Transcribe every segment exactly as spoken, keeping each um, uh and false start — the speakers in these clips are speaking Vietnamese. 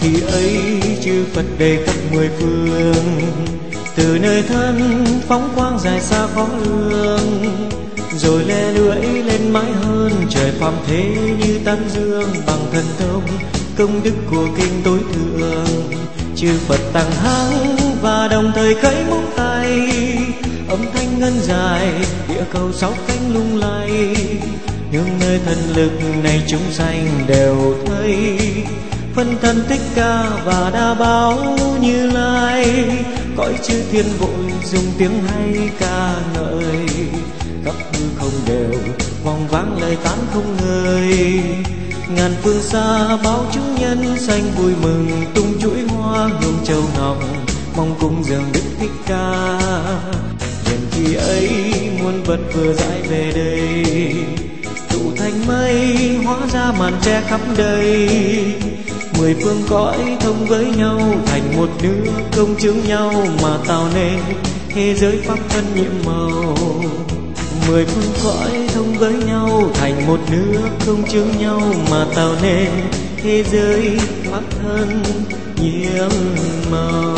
khi ấy chư Phật đầy khắp mười phương, từ nơi thân phóng quang dài xa khó lường, rồi le lưỡi lên mãi hơn trời phàm thế như tán dương bằng thần thông công đức của kinh tối thượng. Chư Phật tăng hăng và đồng thời khẩy móng tay, âm thanh ngân dài địa cầu sáu cánh lung lay, nương nơi thần lực này chúng sanh đều thấy phân thân Thích Ca và Đa Bảo Như Lai. Cõi chư thiên vội dùng tiếng hay ca ngợi, khắp hư không đều vòng vang lời tán không ngơi. Ngàn phương xa báo chúng nhân sanh vui mừng, tung chuỗi hoa hương châu ngọc mong cung dường Đức Thích Ca. Nhân khi ấy muôn vật vừa rãi về đây, tụ thành mây hóa ra màn che khắp đây. Mười phương cõi thông với nhau thành một nước, công chứng nhau mà tạo nên thế giới pháp thân nhiệm màu. Mười phương cõi thông với nhau thành một nước, công chứng nhau mà tạo nên thế giới pháp thân nhiệm màu.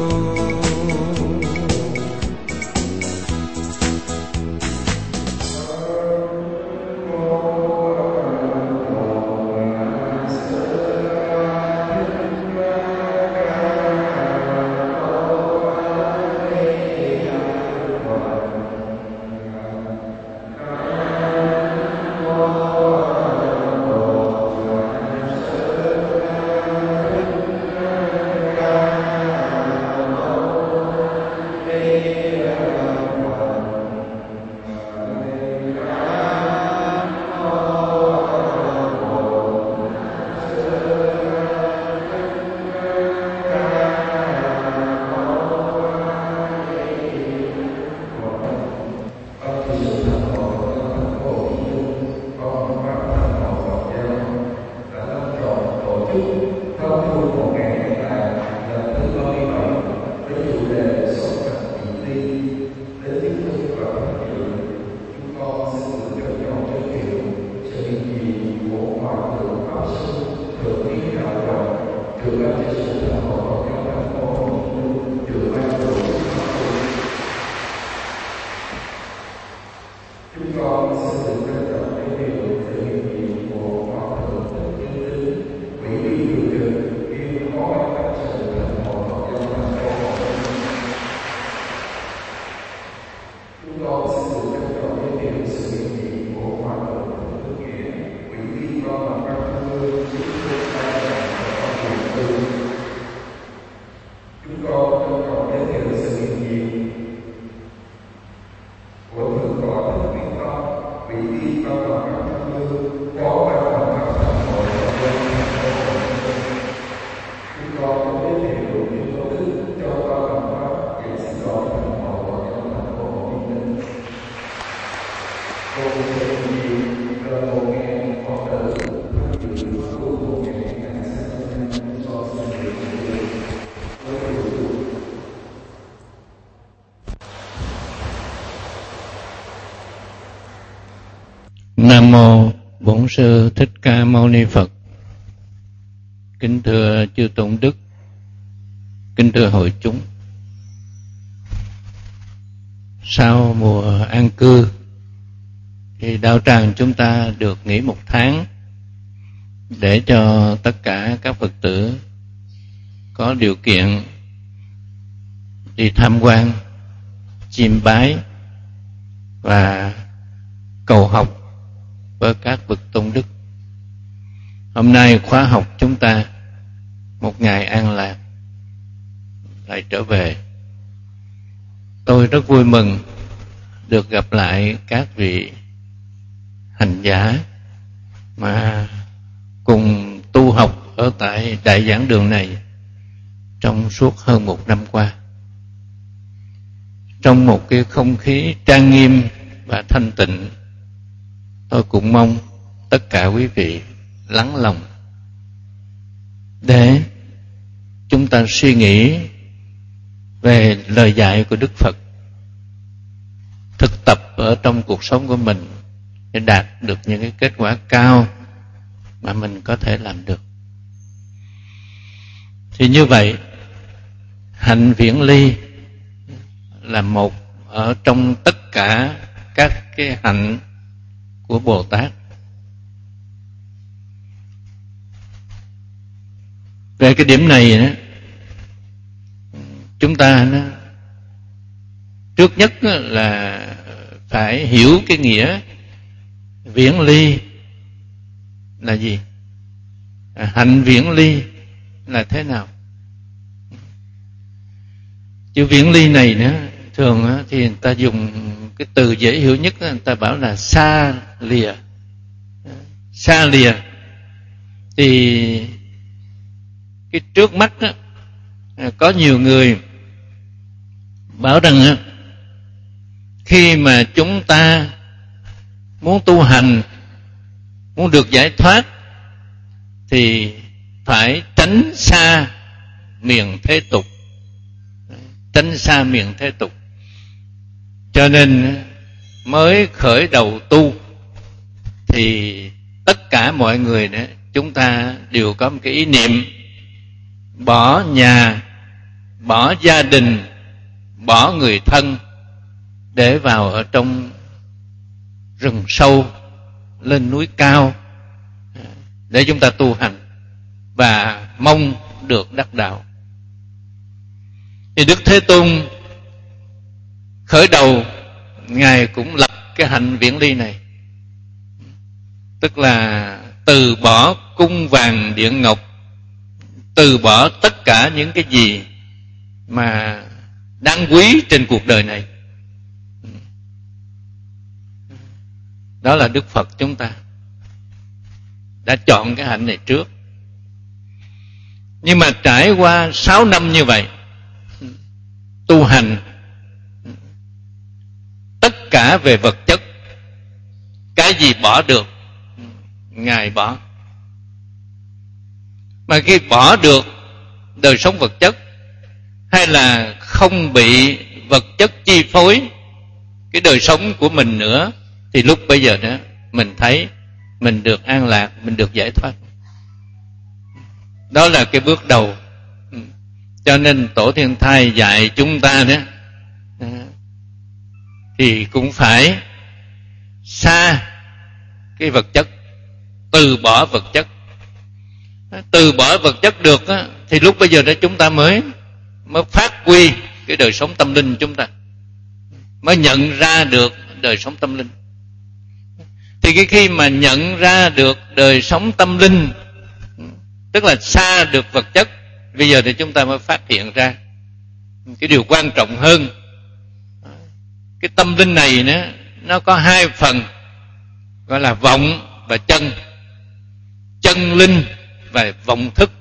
Nam mô Bổn Sư Thích Ca Mâu Ni Phật. Kính thưa chư tôn đức, kính thưa hội chúng. Sau mùa an cư thì đạo tràng chúng ta được nghỉ một tháng để cho tất cả các Phật tử có điều kiện đi tham quan, chiêm bái và cầu học với các bậc tôn đức. Hôm nay khóa học chúng ta một ngày an lạc lại trở về. Tôi rất vui mừng được gặp lại các vị hành giả mà cùng tu học ở tại đại giảng đường này trong suốt hơn một năm qua, trong một cái không khí trang nghiêm và thanh tịnh. Tôi cũng mong tất cả quý vị lắng lòng để chúng ta suy nghĩ về lời dạy của Đức Phật, thực tập ở trong cuộc sống của mình để đạt được những cái kết quả cao mà mình có thể làm được. Thì như vậy, hạnh viễn ly là một ở trong tất cả các cái hạnh của Bồ Tát. Về cái điểm này đó, chúng ta nó, trước nhất là phải hiểu cái nghĩa viễn ly là gì, hạnh viễn ly là thế nào. Chữ viễn ly này nữa, thường thì người ta dùng cái từ dễ hiểu nhất, người ta bảo là xa lìa. Xa lìa thì cái trước mắt đó, có nhiều người bảo rằng khi mà chúng ta muốn tu hành, muốn được giải thoát thì phải tránh xa miền thế tục, tránh xa miền thế tục, cho nên mới khởi đầu tu. Thì tất cả mọi người đó, chúng ta đều có một cái ý niệm bỏ nhà, bỏ gia đình, bỏ người thân để vào ở trong rừng sâu, lên núi cao để chúng ta tu hành và mong được đắc đạo. Thì Đức Thế Tôn khởi đầu, Ngài cũng lập cái hạnh viễn ly này, tức là từ bỏ cung vàng điện ngọc, từ bỏ tất cả những cái gì mà đáng quý trên cuộc đời này. Đó là Đức Phật chúng ta đã chọn cái hạnh này trước. Nhưng mà trải qua sáu năm như vậy tu hành, tất cả về vật chất, cái gì bỏ được Ngài bỏ. Mà khi bỏ được đời sống vật chất, hay là không bị vật chất chi phối cái đời sống của mình nữa, thì lúc bây giờ đó mình thấy mình được an lạc, mình được giải thoát. Đó là cái bước đầu. Cho nên Tổ Thiên Thai dạy chúng ta đó thì cũng phải xa cái vật chất, từ bỏ vật chất. Từ bỏ vật chất được á, thì lúc bây giờ đó chúng ta mới mới phát huy cái đời sống tâm linh, chúng ta mới nhận ra được đời sống tâm linh. Thì cái khi mà nhận ra được đời sống tâm linh, tức là xa được vật chất, bây giờ thì chúng ta mới phát hiện ra cái điều quan trọng hơn. Cái tâm linh này nó, nó có hai phần, gọi là vọng và chân. Chân linh và vọng thức,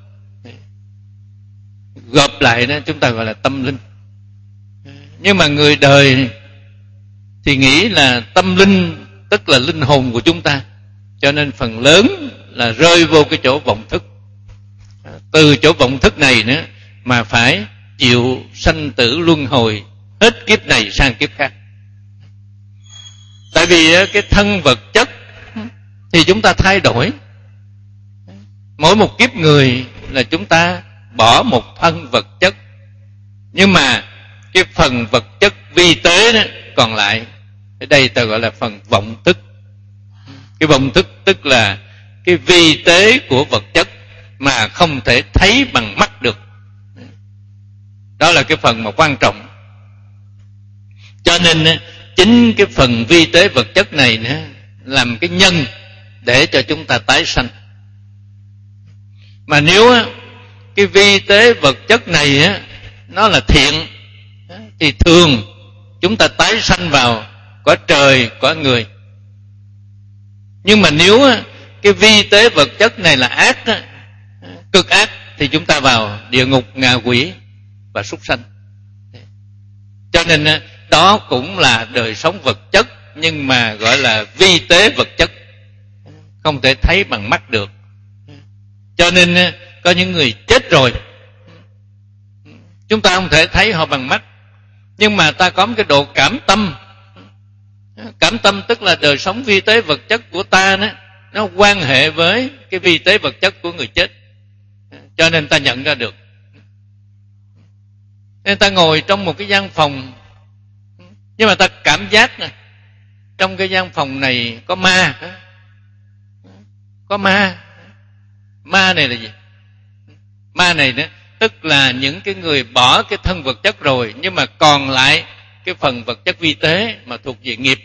gộp lại đó chúng ta gọi là tâm linh. Nhưng mà người đời thì nghĩ là tâm linh tức là linh hồn của chúng ta, cho nên phần lớn là rơi vô cái chỗ vọng thức. Từ chỗ vọng thức này nữa mà phải chịu sanh tử luân hồi, hết kiếp này sang kiếp khác. Tại vì cái thân vật chất thì chúng ta thay đổi. Mỗi một kiếp người là chúng ta bỏ một thân vật chất, nhưng mà cái phần vật chất vi tế đó còn lại, ở đây ta gọi là phần vọng thức. Cái vọng thức tức là cái vi tế của vật chất mà không thể thấy bằng mắt được. Đó là cái phần mà quan trọng. Cho nên chính cái phần vi tế vật chất này nữa làm cái nhân để cho chúng ta tái sanh. Mà nếu cái vi tế vật chất này nó là thiện, thì thường chúng ta tái sanh vào cõi trời, cõi người. Nhưng mà nếu cái vi tế vật chất này là ác, cực ác, thì chúng ta vào địa ngục, ngạ quỷ và súc sanh. Cho nên đó cũng là đời sống vật chất, nhưng mà gọi là vi tế vật chất, không thể thấy bằng mắt được. Cho nên có những người chết rồi, chúng ta không thể thấy họ bằng mắt, nhưng mà ta có một cái độ cảm tâm. Cảm tâm tức là đời sống vi tế vật chất của ta đó, nó quan hệ với cái vi tế vật chất của người chết, cho nên ta nhận ra được. Nên ta ngồi trong một cái gian phòng, nhưng mà ta cảm giác nè, trong cái gian phòng này có ma. Có ma. Ma này là gì? Ma này đó, tức là những cái người bỏ cái thân vật chất rồi, nhưng mà còn lại cái phần vật chất vi tế mà thuộc về nghiệp,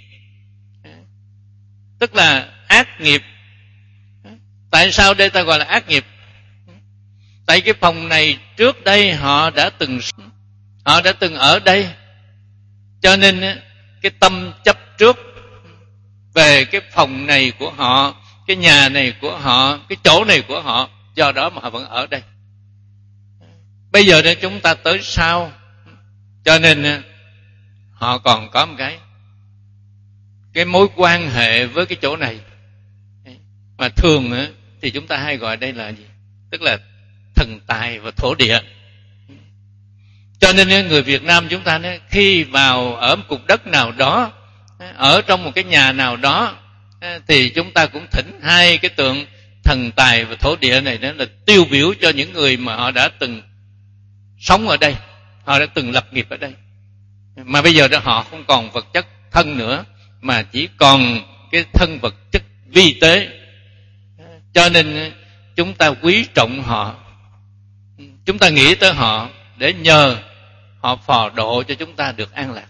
tức là ác nghiệp. Tại sao đây ta gọi là ác nghiệp? Tại cái phòng này trước đây họ đã từng họ đã từng ở đây, cho nên cái tâm chấp trước về cái phòng này của họ, cái nhà này của họ, cái chỗ này của họ, do đó mà họ vẫn ở đây. Bây giờ đây chúng ta tới sau, cho nên họ còn có một cái cái mối quan hệ với cái chỗ này, mà thường thì chúng ta hay gọi đây là gì? Tức là thần tài và thổ địa. Cho nên người Việt Nam chúng ta khi vào ở một cục đất nào đó, ở trong một cái nhà nào đó, thì chúng ta cũng thỉnh hai cái tượng thần tài và thổ địa này, đó là tiêu biểu cho những người mà họ đã từng sống ở đây, họ đã từng lập nghiệp ở đây, mà bây giờ đó họ không còn vật chất thân nữa, mà chỉ còn cái thân vật chất vi tế. Cho nên chúng ta quý trọng họ, chúng ta nghĩ tới họ để nhờ họ phò độ cho chúng ta được an lạc.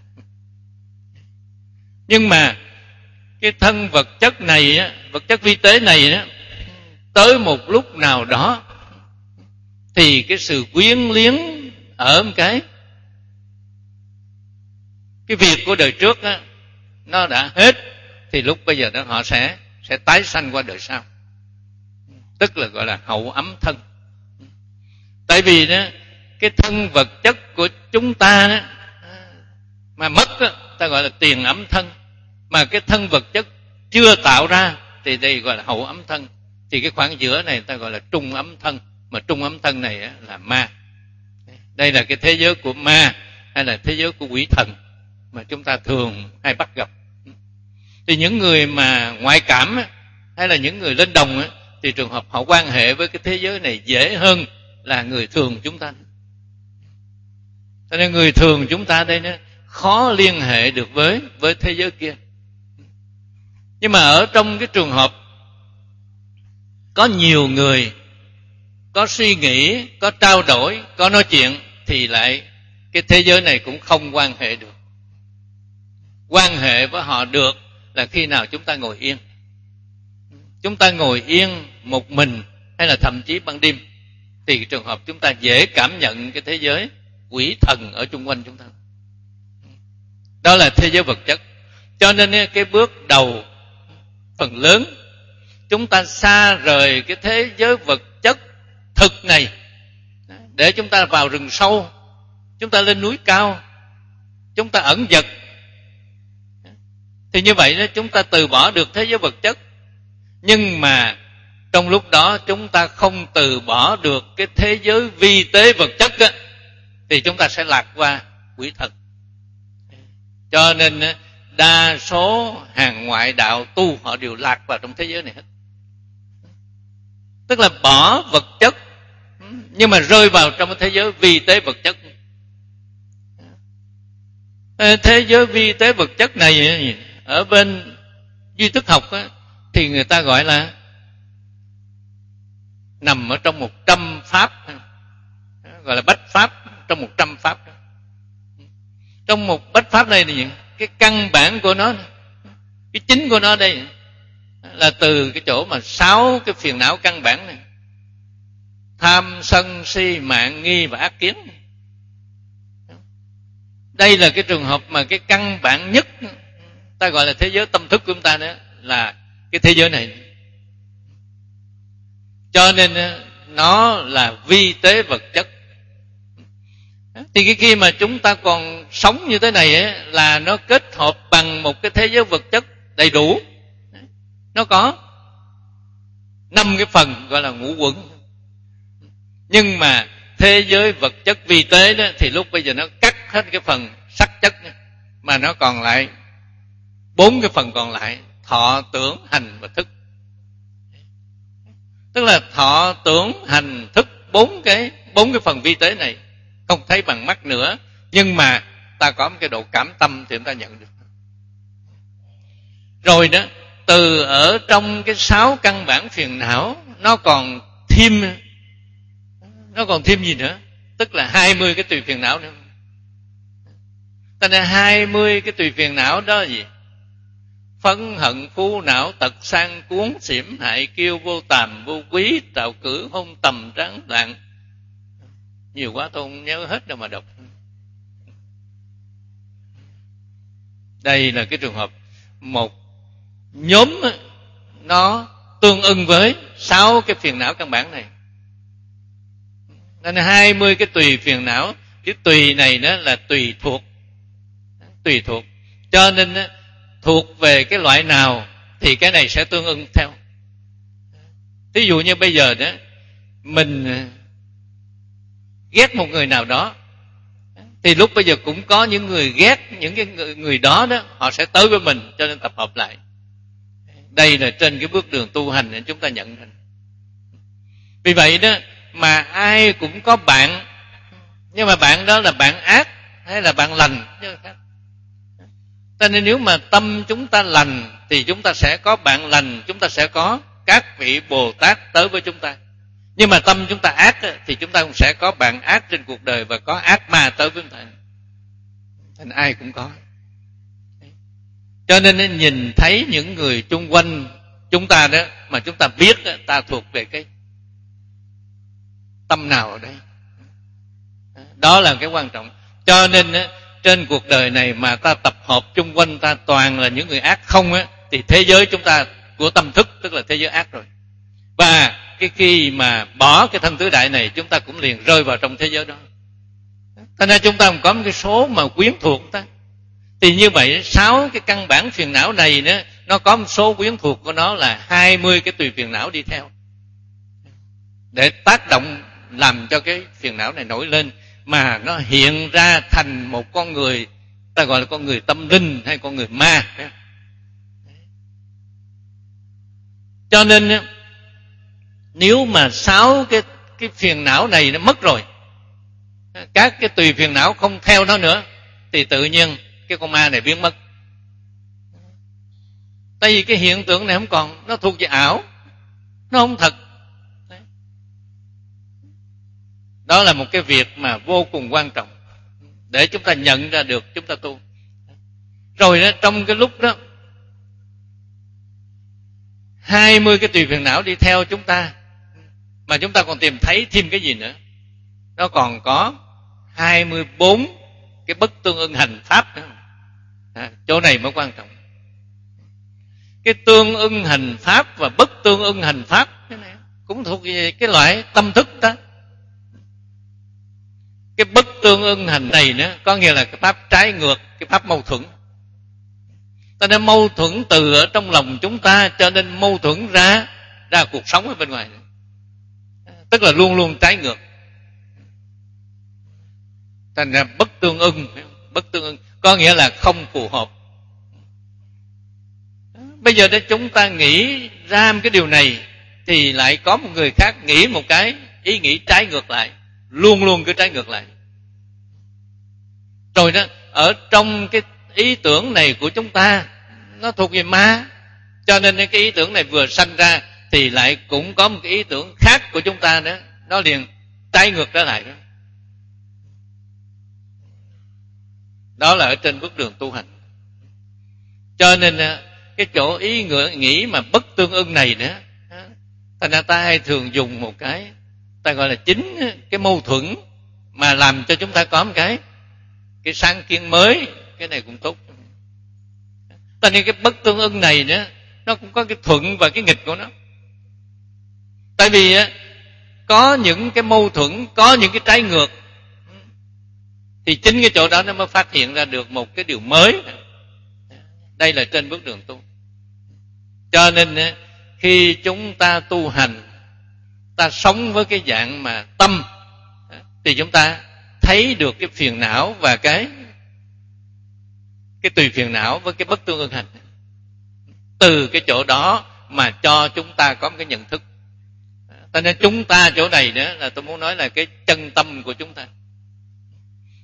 Nhưng mà cái thân vật chất này, vật chất vi tế này, tới một lúc nào đó thì cái sự quyến liếng ở một cái cái việc của đời trước đó, nó đã hết, thì lúc bây giờ đó họ sẽ sẽ tái sanh qua đời sau, tức là gọi là hậu ấm thân. Tại vì đó, cái thân vật chất của chúng ta đó, mà mất đó, ta gọi là tiền ấm thân, mà cái thân vật chất chưa tạo ra thì đây gọi là hậu ấm thân. Thì cái khoảng giữa này ta gọi là trung ấm thân, mà trung ấm thân này là ma. Đây là cái thế giới của ma, hay là thế giới của quỷ thần mà chúng ta thường hay bắt gặp. Thì những người mà ngoại cảm hay là những người lên đồng thì trường hợp họ quan hệ với cái thế giới này dễ hơn là người thường chúng ta. Cho nên người thường chúng ta đây nó khó liên hệ được với với thế giới kia. Nhưng mà ở trong cái trường hợp có nhiều người có suy nghĩ, có trao đổi, có nói chuyện, thì lại cái thế giới này cũng không quan hệ được. Quan hệ với họ được là khi nào chúng ta ngồi yên. Chúng ta ngồi yên một mình, hay là thậm chí ban đêm, thì trường hợp chúng ta dễ cảm nhận cái thế giới quỷ thần ở chung quanh chúng ta. Đó là thế giới vật chất. Cho nên cái bước đầu phần lớn chúng ta xa rời cái thế giới vật chất thực này, để chúng ta vào rừng sâu, chúng ta lên núi cao, chúng ta ẩn dật. Thì như vậy đó, chúng ta từ bỏ được thế giới vật chất. Nhưng mà trong lúc đó chúng ta không từ bỏ được cái thế giới vi tế vật chất đó, thì chúng ta sẽ lạc qua quỷ thần. Cho nên đa số hàng ngoại đạo tu họ đều lạc vào trong thế giới này hết. Tức là bỏ vật chất, nhưng mà rơi vào trong cái thế giới vi tế vật chất. Thế giới vi tế vật chất này ở bên duy thức học á, thì người ta gọi là nằm ở trong một trăm pháp, gọi là bách pháp trong một trăm pháp. Trong một bách pháp này thì cái căn bản của nó, cái chính của nó đây là từ cái chỗ mà sáu cái phiền não căn bản này: tham, sân, si, mạn, nghi và ác kiến. Đây là cái trường hợp mà cái căn bản nhất, ta gọi là thế giới tâm thức của chúng ta, đó là cái thế giới này. Cho nên nó là vi tế vật chất. Thì cái khi mà chúng ta còn sống như thế này ấy, là nó kết hợp bằng một cái thế giới vật chất đầy đủ. Nó có năm cái phần gọi là ngũ quẩn. Nhưng mà thế giới vật chất vi tế đó, thì lúc bây giờ nó cắt hết cái phần sắc chất đó, mà nó còn lại bốn cái phần còn lại: thọ, tưởng, hành và thức. Tức là thọ, tưởng, hành, thức, bốn cái bốn cái phần vi tế này không thấy bằng mắt nữa, nhưng mà ta có một cái độ cảm tâm thì chúng ta nhận được. Rồi đó, từ ở trong cái sáu căn bản phiền não, nó còn thêm nó còn thêm gì nữa, tức là hai mươi cái tùy phiền não nữa. Cho nên hai mươi cái tùy phiền não đó là gì? Phẫn hận phu não tật sang cuốn xỉm hại kiêu vô tàm vô quý trạo cử hôn tầm tráng lạng. Nhiều quá tôi không nhớ hết đâu mà đọc. Đây là cái trường hợp một nhóm nó tương ưng với sáu cái phiền não căn bản này. Nên hai mươi cái tùy phiền não, cái tùy này đó là tùy thuộc. Tùy thuộc. Cho nên thuộc về cái loại nào thì cái này sẽ tương ưng theo. Ví dụ như bây giờ đó, mình ghét một người nào đó, thì lúc bây giờ cũng có những người ghét những cái người, người đó đó, họ sẽ tới với mình, cho nên tập hợp lại. Đây là trên cái bước đường tu hành để chúng ta nhận ra. Vì vậy đó mà ai cũng có bạn, nhưng mà bạn đó là bạn ác hay là bạn lành chứ khác. Cho nên nếu mà tâm chúng ta lành thì chúng ta sẽ có bạn lành, chúng ta sẽ có các vị Bồ Tát tới với chúng ta. Nhưng mà tâm chúng ta ác thì chúng ta cũng sẽ có bạn ác trên cuộc đời và có ác ma tới với chúng ta. Thành ai cũng có. Cho nên nhìn thấy những người chung quanh chúng ta đó mà chúng ta biết ta thuộc về cái tâm nào ở đây. Đó là cái quan trọng. Cho nên trên cuộc đời này mà ta tập hợp chung quanh ta toàn là những người ác không á, thì thế giới chúng ta của tâm thức tức là thế giới ác rồi. Và cái khi mà bỏ cái thân tứ đại này, chúng ta cũng liền rơi vào trong thế giới đó. Thành ra chúng ta cũng có một cái số mà quyến thuộc ta. Thì như vậy sáu cái căn bản phiền não này nữa, nó có một số quyến thuộc của nó là hai mươi cái tùy phiền não đi theo, để tác động làm cho cái phiền não này nổi lên, mà nó hiện ra thành một con người, ta gọi là con người tâm linh hay con người ma. Cho nên nếu mà sáu cái cái phiền não này nó mất rồi, các cái tùy phiền não không theo nó nữa, thì tự nhiên cái con ma này biến mất. Tại vì cái hiện tượng này không còn, nó thuộc về ảo, nó không thật. Đó là một cái việc mà vô cùng quan trọng để chúng ta nhận ra được chúng ta tu. Rồi đó, trong cái lúc đó hai mươi cái tùy phiền não đi theo chúng ta, mà chúng ta còn tìm thấy thêm cái gì nữa? Nó còn có hai mươi bốn cái bất tương ưng hành pháp nữa. À, chỗ này mới quan trọng. Cái tương ưng hành pháp và bất tương ưng hành pháp cái này cũng thuộc về cái loại tâm thức đó. Cái bất tương ưng hành này nữa có nghĩa là cái pháp trái ngược, cái pháp mâu thuẫn. Cho nên mâu thuẫn từ ở trong lòng chúng ta, cho nên mâu thuẫn ra ra cuộc sống ở bên ngoài. Tức là luôn luôn trái ngược. Thành ra bất tương ưng, bất tương ưng có nghĩa là không phù hợp. Bây giờ để chúng ta nghĩ ra cái điều này, thì lại có một người khác nghĩ một cái ý nghĩ trái ngược lại, luôn luôn cứ trái ngược lại. Rồi đó, ở trong cái ý tưởng này của chúng ta, nó thuộc về ma, cho nên cái ý tưởng này vừa sanh ra thì lại cũng có một cái ý tưởng khác của chúng ta nữa, nó liền trái ngược trở lại đó. Đó là ở trên bước đường tu hành. Cho nên cái chỗ ý nghĩ mà bất tương ưng này nữa, thành ra ta hay thường dùng một cái ta gọi là chính cái mâu thuẫn mà làm cho chúng ta có một cái cái sáng kiến mới. Cái này cũng tốt. Cho nên cái bất tương ưng này nữa, nó cũng có cái thuận và cái nghịch của nó. Tại vì có những cái mâu thuẫn, có những cái trái ngược, thì chính cái chỗ đó nó mới phát hiện ra được một cái điều mới. Đây là trên bước đường tu. Cho nên khi chúng ta tu hành, ta sống với cái dạng mà tâm, thì chúng ta thấy được cái phiền não và cái cái tùy phiền não với cái bất tương ưng hành. Từ cái chỗ đó mà cho chúng ta có một cái nhận thức. Cho nên chúng ta chỗ này nữa là tôi muốn nói là cái chân tâm của chúng ta.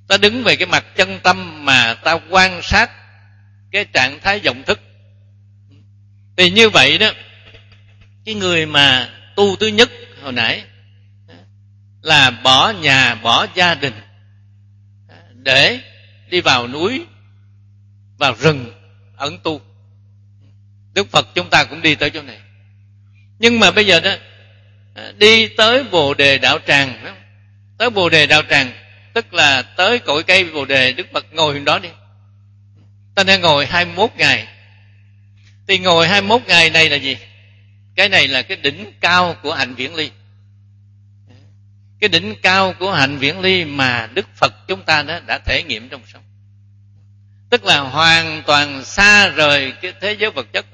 Ta đứng về cái mặt chân tâm mà ta quan sát cái trạng thái vọng thức. Thì như vậy đó, cái người mà tu thứ nhất hồi nãy là bỏ nhà, bỏ gia đình để đi vào núi, vào rừng ẩn tu. Đức Phật chúng ta cũng đi tới chỗ này. Nhưng mà bây giờ đó, đi tới Bồ Đề Đạo Tràng đó, tới Bồ Đề Đạo Tràng tức là tới cội cây Bồ Đề, Đức Phật ngồi đó đi. Ta nên ngồi hai mươi mốt ngày. Thì ngồi hai mươi mốt ngày này là gì? Cái này là cái đỉnh cao của hạnh viễn ly. Cái đỉnh cao của hạnh viễn ly mà Đức Phật chúng ta đó đã thể nghiệm trong sống. Tức là hoàn toàn xa rời cái thế giới vật chất.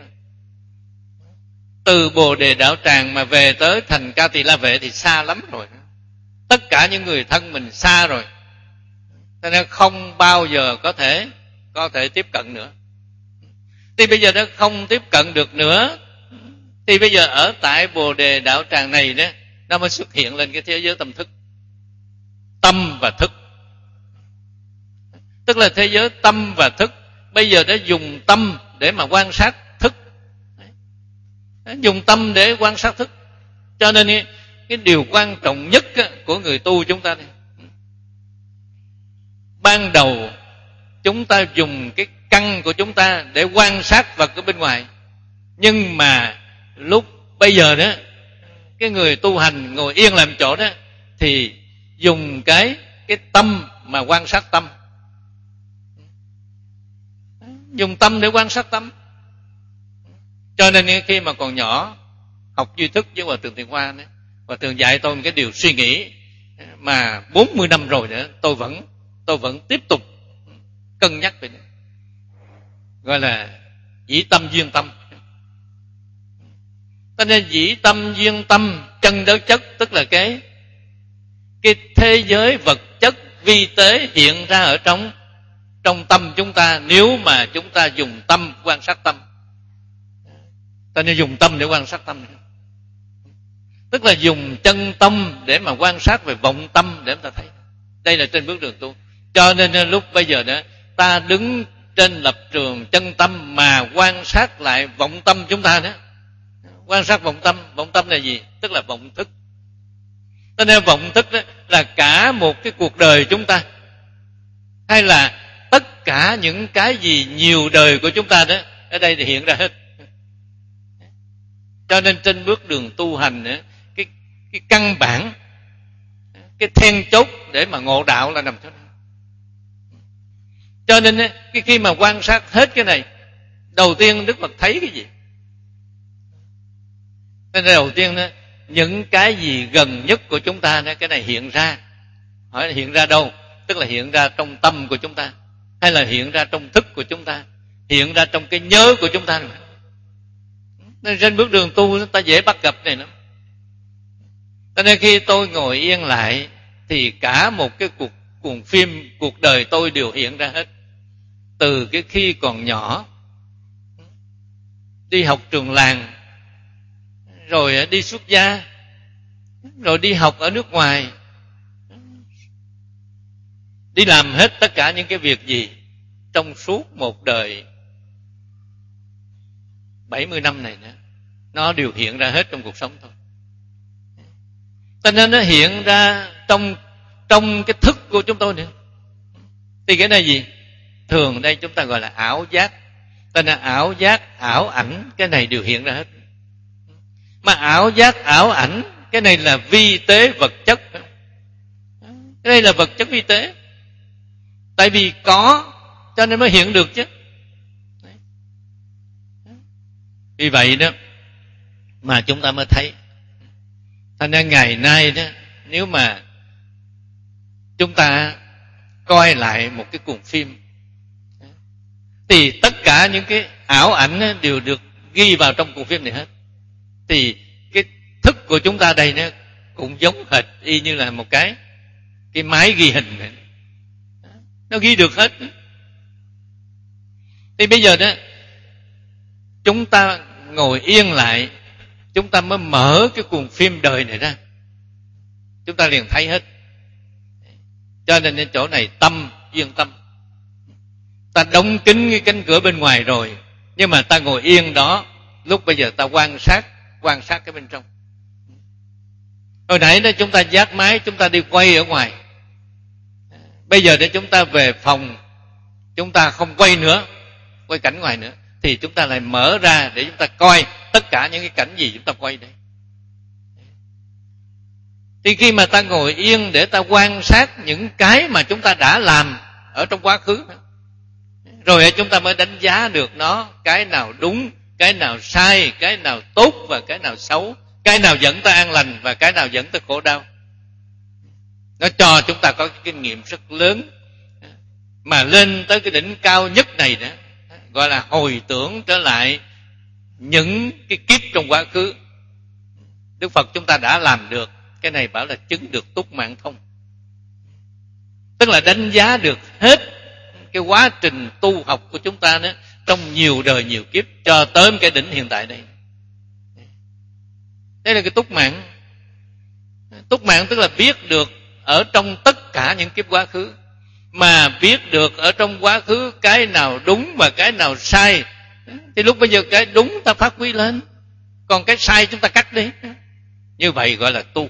Từ Bồ Đề Đạo Tràng mà về tới thành Ca Tỳ La Vệ thì xa lắm rồi. Tất cả những người thân mình xa rồi, cho nên không bao giờ có thể có thể tiếp cận nữa. Thì bây giờ nó không tiếp cận được nữa, thì bây giờ ở tại Bồ Đề Đạo Tràng này đó, nó mới xuất hiện lên cái thế giới tâm thức. Tâm và thức, tức là thế giới tâm và thức. Bây giờ đã dùng tâm để mà quan sát thức, dùng tâm để quan sát thức. Cho nên cái điều quan trọng nhất của người tu chúng ta này, ban đầu chúng ta dùng cái căn của chúng ta để quan sát vật ở bên ngoài. Nhưng mà lúc bây giờ đó, cái người tu hành ngồi yên làm chỗ đó thì dùng cái cái tâm mà quan sát tâm. Dùng tâm để quan sát tâm. Cho nên khi mà còn nhỏ học duy thức với Hòa Thượng Thiện Hoa đó, Hòa Thượng dạy tôi một cái điều suy nghĩ mà bốn mươi năm rồi nữa tôi vẫn tôi vẫn tiếp tục cân nhắc về đó. Gọi là dĩ tâm duyên tâm. Cho nên dĩ tâm duyên tâm, chân đối chất, tức là cái cái thế giới vật chất vi tế hiện ra ở trong trong tâm chúng ta, nếu mà chúng ta dùng tâm quan sát tâm. Ta nên dùng tâm để quan sát tâm, tức là dùng chân tâm để mà quan sát về vọng tâm để ta thấy. Đây là trên bước đường tu. Cho nên lúc bây giờ đó, ta đứng trên lập trường chân tâm mà quan sát lại vọng tâm chúng ta đó. Quan sát vọng tâm. Vọng tâm là gì? Tức là vọng thức. Cho nên vọng thức đó là cả một cái cuộc đời chúng ta, hay là tất cả những cái gì nhiều đời của chúng ta đó, ở đây thì hiện ra hết. Cho nên trên bước đường tu hành đó, cái, cái căn bản, cái then chốt để mà ngộ đạo là nằm chỗ đó. Cho nên cái khi mà quan sát hết cái này, đầu tiên Đức Phật thấy cái gì? Nên đầu tiên đó, những cái gì gần nhất của chúng ta đó, cái này hiện ra. Hỏi là hiện ra đâu? Tức là hiện ra trong tâm của chúng ta, hay là hiện ra trong thức của chúng ta, hiện ra trong cái nhớ của chúng ta. Nên trên bước đường tu ta dễ bắt gặp này lắm. Cho nên khi tôi ngồi yên lại thì cả một cái cuộc cuồng phim cuộc đời tôi đều hiện ra hết. Từ cái khi còn nhỏ, đi học trường làng, rồi đi xuất gia, rồi đi học ở nước ngoài, đi làm hết tất cả những cái việc gì trong suốt một đời bảy mươi năm này nữa, nó đều hiện ra hết trong cuộc sống thôi. Cho nên nó hiện ra trong trong cái thức của chúng tôi nữa. Thì cái này gì? Thường đây chúng ta gọi là ảo giác. Cho nên ảo giác, ảo ảnh, cái này đều hiện ra hết. Mà ảo giác, ảo ảnh, cái này là vi tế vật chất. Cái này là vật chất vi tế. Tại vì có cho nên mới hiện được chứ. Vì vậy đó mà chúng ta mới thấy. Thành ra ngày nay đó, nếu mà chúng ta coi lại một cái cuồng phim thì tất cả những cái ảo ảnh đều được ghi vào trong cuồng phim này hết. Thì cái thức của chúng ta đây nó cũng giống hệt y như là một cái cái máy ghi hình này. Nó ghi được hết. Thì bây giờ đó chúng ta ngồi yên lại, chúng ta mới mở cái cuồng phim đời này ra, chúng ta liền thấy hết. Cho nên ở chỗ này tâm yên tâm. Ta đóng kín cái cánh cửa bên ngoài rồi, nhưng mà ta ngồi yên đó, lúc bây giờ ta quan sát, quan sát cái bên trong. Hồi nãy đó chúng ta vác máy, chúng ta đi quay ở ngoài. Bây giờ để chúng ta về phòng, chúng ta không quay nữa, quay cảnh ngoài nữa, thì chúng ta lại mở ra để chúng ta coi tất cả những cái cảnh gì chúng ta quay đây. Thì khi mà ta ngồi yên để ta quan sát những cái mà chúng ta đã làm ở trong quá khứ, rồi chúng ta mới đánh giá được nó, cái nào đúng, cái nào sai, cái nào tốt và cái nào xấu, cái nào dẫn ta an lành và cái nào dẫn ta khổ đau. Nó cho chúng ta có cái kinh nghiệm rất lớn, mà lên tới cái đỉnh cao nhất này đó, gọi là hồi tưởng trở lại những cái kiếp trong quá khứ. Đức Phật chúng ta đã làm được cái này, bảo là chứng được túc mạng thông, tức là đánh giá được hết cái quá trình tu học của chúng ta đó, trong nhiều đời nhiều kiếp cho tới cái đỉnh hiện tại đây. Đây là cái túc mạng. Túc mạng tức là biết được ở trong tất cả những kiếp quá khứ, mà biết được ở trong quá khứ cái nào đúng và cái nào sai, thì lúc bây giờ cái đúng ta phát huy lên, còn cái sai chúng ta cắt đi. Như vậy gọi là tu.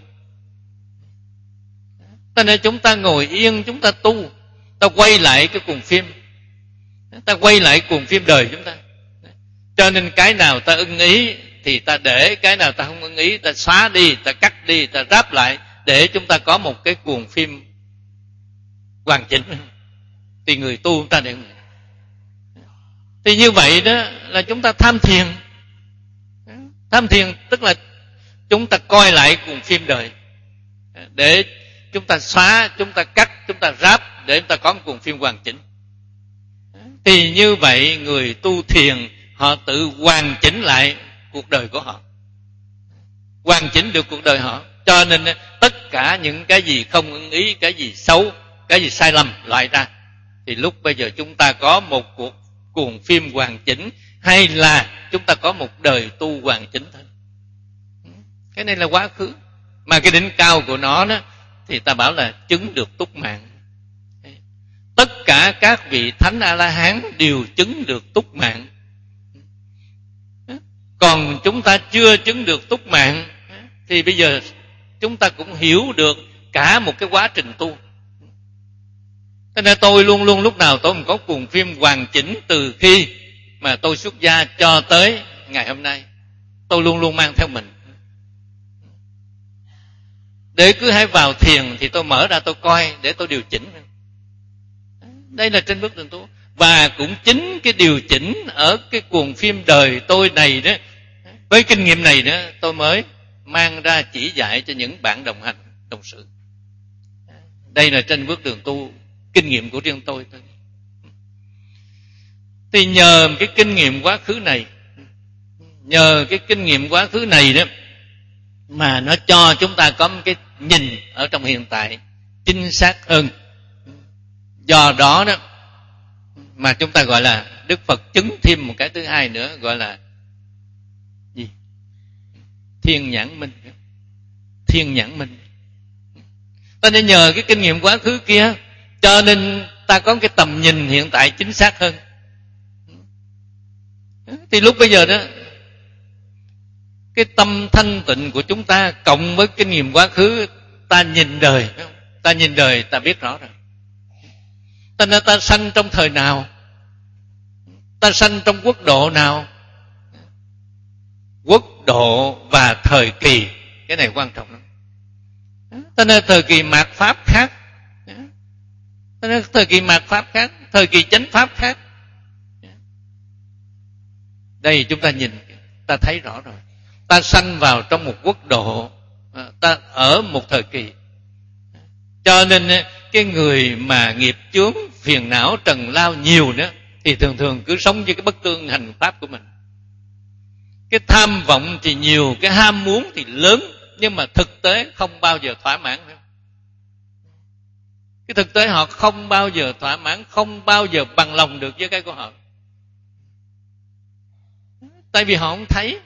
Cho nên chúng ta ngồi yên, chúng ta tu, ta quay lại cái cuồng phim, ta quay lại cuồng phim đời chúng ta. Cho nên cái nào ta ưng ý thì ta để, cái nào ta không ưng ý ta xóa đi, ta cắt đi, ta ráp lại, để chúng ta có một cái cuồng phim hoàn chỉnh. Thì người tu chúng ta đều thì như vậy đó là chúng ta tham thiền. Tham thiền tức là chúng ta coi lại cuồng phim đời, để chúng ta xóa, chúng ta cắt, chúng ta ráp, để chúng ta có một cuồng phim hoàn chỉnh. Thì như vậy người tu thiền họ tự hoàn chỉnh lại cuộc đời của họ, hoàn chỉnh được cuộc đời họ. Cho nên tất cả những cái gì không ưng ý, cái gì xấu, cái gì sai lầm loại ra, thì lúc bây giờ chúng ta có một cuộc cuồng phim hoàn chỉnh, hay là chúng ta có một đời tu hoàn chỉnh thôi. Cái này là quá khứ. Mà cái đỉnh cao của nó đó thì ta bảo là chứng được túc mạng. Tất cả các vị thánh A-la-hán đều chứng được túc mạng. Còn chúng ta chưa chứng được túc mạng, thì bây giờ chúng ta cũng hiểu được cả một cái quá trình tu. Thế nên tôi luôn luôn lúc nào tôi cũng có cuồng phim hoàn chỉnh, từ khi mà tôi xuất gia cho tới ngày hôm nay. Tôi luôn luôn mang theo mình. Để cứ hay vào thiền thì tôi mở ra tôi coi để tôi điều chỉnh. Đây là trên bước đường tu. Và cũng chính cái điều chỉnh ở cái cuồng phim đời tôi này đó, với kinh nghiệm này đó, tôi mới mang ra chỉ dạy cho những bạn đồng hành, đồng sự. Đây là trên bước đường tu, kinh nghiệm của riêng tôi thôi. Thì nhờ cái kinh nghiệm quá khứ này, nhờ cái kinh nghiệm quá khứ này đó, mà nó cho chúng ta có một cái nhìn ở trong hiện tại chính xác hơn. Do đó đó mà chúng ta gọi là Đức Phật chứng thêm một cái thứ hai nữa, gọi là gì? Thiên nhãn minh. Thiên nhãn minh. Ta nên nhờ cái kinh nghiệm quá khứ kia, cho nên ta có cái tầm nhìn hiện tại chính xác hơn. Thì lúc bây giờ đó, cái tâm thanh tịnh của chúng ta cộng với kinh nghiệm quá khứ, ta nhìn đời, ta nhìn đời ta biết rõ rồi. Ta nói ta sanh trong thời nào, ta sanh trong quốc độ nào, quốc độ và thời kỳ, cái này quan trọng lắm. Ta nói thời kỳ mạt pháp khác, ta nói thời kỳ mạt pháp khác, thời kỳ chánh pháp khác. Đây chúng ta nhìn, ta thấy rõ rồi. Ta sanh vào trong một quốc độ, ta ở một thời kỳ. Cho nên cái người mà nghiệp chướng, phiền não, trần lao nhiều nữa, thì thường thường cứ sống với cái bất tương hành pháp của mình. Cái tham vọng thì nhiều, cái ham muốn thì lớn, nhưng mà thực tế không bao giờ thỏa mãn nữa. Cái thực tế họ không bao giờ thỏa mãn, không bao giờ bằng lòng được với cái của họ. Tại vì họ không thấy.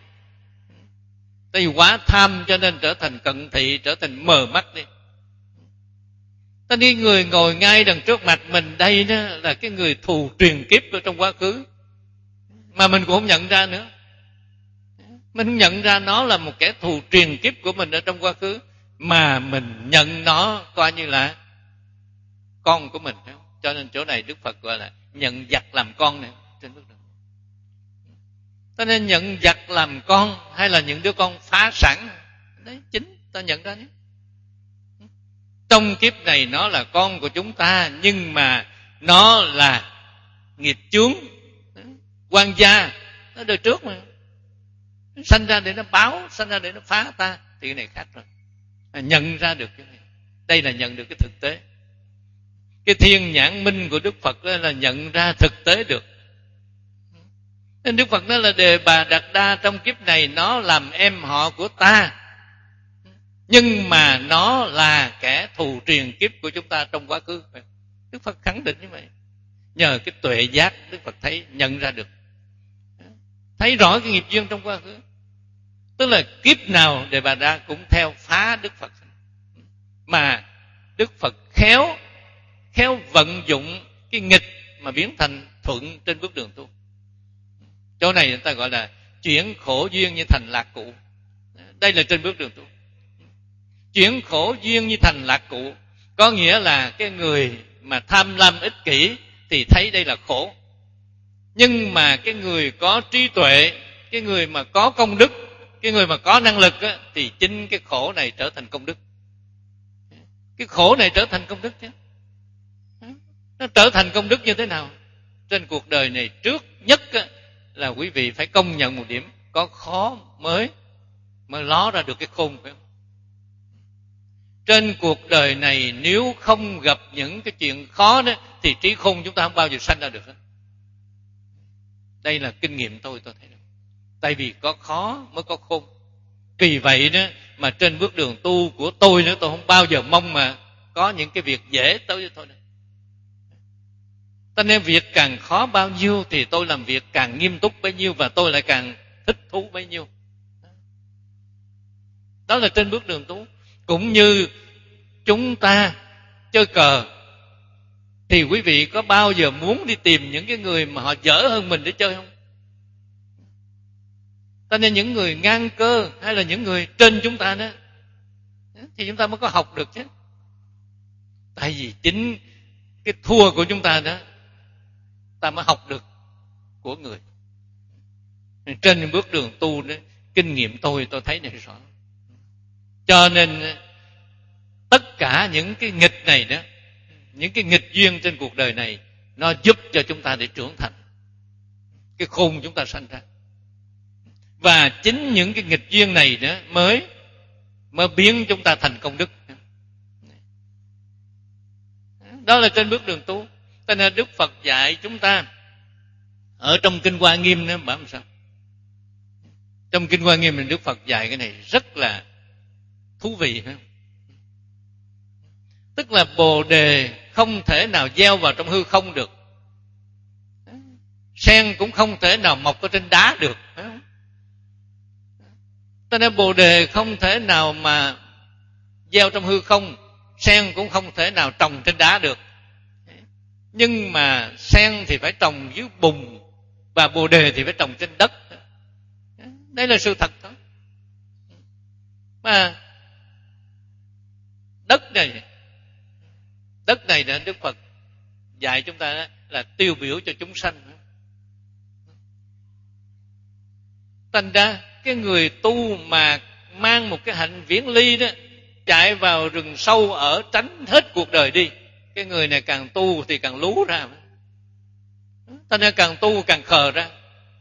Tại vì quá tham cho nên trở thành cận thị, trở thành mờ mắt đi. Ta đi người ngồi ngay đằng trước mặt mình đây đó là cái người thù truyền kiếp ở trong quá khứ, mà mình cũng không nhận ra nữa. Mình không nhận ra nó là một kẻ thù truyền kiếp của mình ở trong quá khứ, mà mình nhận nó coi như là con của mình. Cho nên chỗ này Đức Phật gọi là nhận giặc làm con này trên bước đường. Ta nên nhận giặc làm con hay là những đứa con phá sản, đấy chính ta nhận ra nhé. Trong kiếp này nó là con của chúng ta, nhưng mà nó là nghiệp chướng quan gia, nó đời trước mà, sanh ra để nó báo, sanh ra để nó phá ta, thì cái này khác rồi. Nhận ra được cái này, đây là nhận được cái thực tế. Cái thiên nhãn minh của Đức Phật là nhận ra thực tế được. Nên Đức Phật nói là Đề Bà Đạt Đa trong kiếp này nó làm em họ của ta, nhưng mà nó là kẻ thù truyền kiếp của chúng ta trong quá khứ. Đức Phật khẳng định như vậy. Nhờ cái tuệ giác, Đức Phật thấy, nhận ra được, thấy rõ cái nghiệp duyên trong quá khứ. Tức là kiếp nào Đề Bà Đa cũng theo phá Đức Phật, mà Đức Phật khéo khéo vận dụng cái nghịch mà biến thành thuận trên bước đường tu. Chỗ này người ta gọi là chuyển khổ duyên như thành lạc cụ. Đây là trên bước đường tu. Chuyển khổ duyên như thành lạc cụ có nghĩa là cái người mà tham lam ích kỷ thì thấy đây là khổ, nhưng mà cái người có trí tuệ, cái người mà có công đức, cái người mà có năng lực á, thì chính cái khổ này trở thành công đức. Cái khổ này trở thành công đức chứ. Nó trở thành công đức như thế nào? Trên cuộc đời này trước nhất á, là quý vị phải công nhận một điểm, có khó mới mới ló ra được cái khôn, phải không? Trên cuộc đời này nếu không gặp những cái chuyện khó đó thì trí khôn chúng ta không bao giờ sanh ra được hết. Đây là kinh nghiệm tôi tôi thấy được. Tại vì có khó mới có khôn. Vì vậy đó mà trên bước đường tu của tôi nữa, tôi không bao giờ mong mà có những cái việc dễ tới với tôi nữa. Cho nên việc càng khó bao nhiêu thì tôi làm việc càng nghiêm túc bấy nhiêu, và tôi lại càng thích thú bấy nhiêu. Đó là trên bước đường tu. Cũng như chúng ta chơi cờ, thì quý vị có bao giờ muốn đi tìm những cái người mà họ dở hơn mình để chơi không? Cho nên những người ngang cơ hay là những người trên chúng ta đó thì chúng ta mới có học được chứ. Tại vì chính cái thua của chúng ta đó ta mới học được của người. Trên bước đường tu đó, kinh nghiệm tôi tôi thấy này rõ. Cho nên tất cả những cái nghịch này đó, những cái nghịch duyên trên cuộc đời này, nó giúp cho chúng ta để trưởng thành. Cái khôn chúng ta sanh ra. Và chính những cái nghịch duyên này đó mới mới biến chúng ta thành công đức. Đó là trên bước đường tu. Cho nên Đức Phật dạy chúng ta ở trong Kinh Hoa Nghiêm đó, bảo làm sao? Trong Kinh Hoa Nghiêm thì Đức Phật dạy cái này rất là thú vị. Tức là bồ đề không thể nào gieo vào trong hư không được, sen cũng không thể nào mọc ở trên đá được. Cho nên bồ đề không thể nào mà gieo trong hư không, sen cũng không thể nào trồng trên đá được. Nhưng mà sen thì phải trồng dưới bùn, và bồ đề thì phải trồng trên đất. Đây là sự thật đó. Mà đất này, đất này là Đức Phật dạy chúng ta là tiêu biểu cho chúng sanh. Thành ra cái người tu mà mang một cái hạnh viễn ly đó, chạy vào rừng sâu ở tránh hết cuộc đời đi, cái người này càng tu thì càng lú ra. Thành ra càng tu càng khờ ra.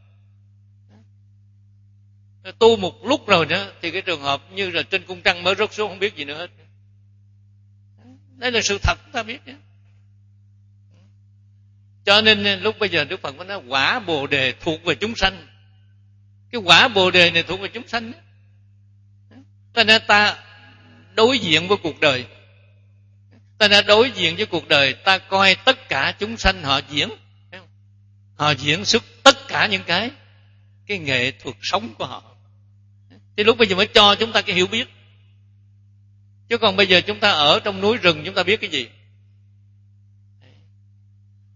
Tu một lúc rồi nữa thì cái trường hợp như là trên cung trăng mới rớt xuống, không biết gì nữa hết. Đây là sự thật chúng ta biết. Cho nên lúc bây giờ Đức Phật mới nói quả bồ đề thuộc về chúng sanh. Cái quả bồ đề này thuộc về chúng sanh. Cho nên ta đối diện với cuộc đời, ta đã đối diện với cuộc đời, ta coi tất cả chúng sanh họ diễn, họ diễn xuất tất cả những cái cái nghệ thuật sống của họ. Thì lúc bây giờ mới cho chúng ta cái hiểu biết. Chứ còn bây giờ chúng ta ở trong núi rừng, chúng ta biết cái gì?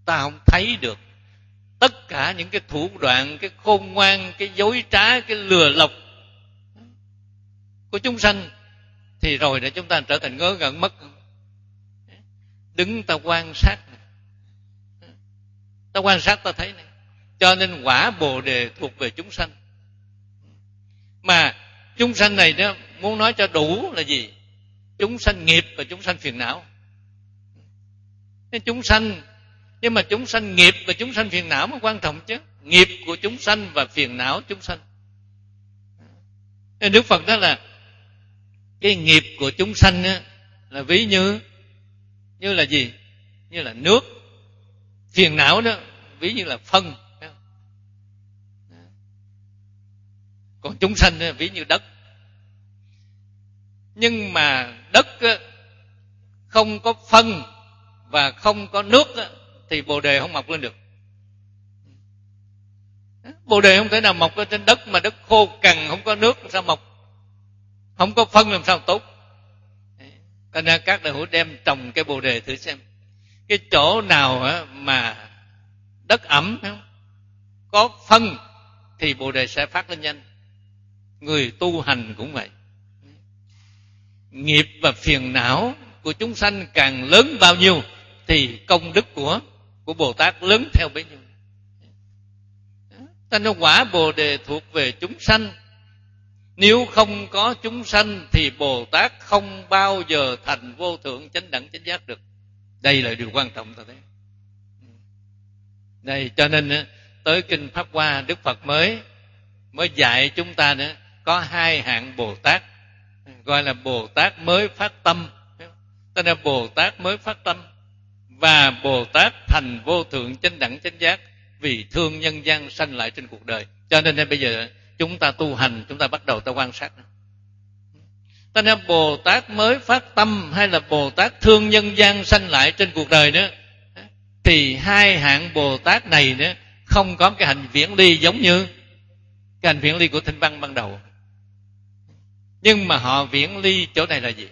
ta không thấy được tất cả những cái thủ đoạn, cái khôn ngoan, cái dối trá, cái lừa lọc của chúng sanh, thì rồi để chúng ta trở thành ngớ ngẩn mất. Đứng ta quan sát, ta quan sát ta thấy này. Cho nên quả Bồ Đề thuộc về chúng sanh. Mà chúng sanh này đó, muốn nói cho đủ là gì? Chúng sanh nghiệp và chúng sanh phiền não. Chúng sanh, nhưng mà chúng sanh nghiệp và chúng sanh phiền não mới quan trọng chứ. Nghiệp của chúng sanh và phiền não chúng sanh. Nên Đức Phật đó là cái nghiệp của chúng sanh á, là ví như như là gì? Như là nước. Phiền não đó ví như là phân. Còn chúng sanh đó, ví như đất. Nhưng mà đất á, không có phân và không có nước á, thì Bồ Đề không mọc lên được. Bồ Đề không thể nào mọc lên trên đất, mà đất khô cằn không có nước làm sao mọc, không có phân làm sao tốt. Cho nên các đại hữu đem trồng cây Bồ Đề thử xem, cái chỗ nào mà đất ẩm có phân thì Bồ Đề sẽ phát lên nhanh. Người tu hành cũng vậy. Nghiệp và phiền não của chúng sanh càng lớn bao nhiêu thì công đức của của Bồ Tát lớn theo bấy nhiêu. Ta nói quả Bồ Đề thuộc về chúng sanh. Nếu không có chúng sanh thì Bồ Tát không bao giờ thành vô thượng chánh đẳng chánh giác được. Đây là điều quan trọng ta thấy. Đây, cho nên tới kinh Pháp Hoa, Đức Phật mới mới dạy chúng ta nữa, có hai hạng Bồ Tát, gọi là Bồ Tát mới phát tâm. Tức là Bồ Tát mới phát tâm và Bồ Tát thành vô thượng chánh đẳng chánh giác vì thương nhân gian sanh lại trên cuộc đời. Cho nên bây giờ chúng ta tu hành, chúng ta bắt đầu ta quan sát. Ta nói Bồ Tát mới phát tâm hay là Bồ Tát thương nhân gian sanh lại trên cuộc đời nữa, thì hai hạng Bồ Tát này nữa không có cái hành viễn ly giống như cái hành viễn ly của Thanh Văn ban đầu. Nhưng mà họ viễn ly chỗ này là gì?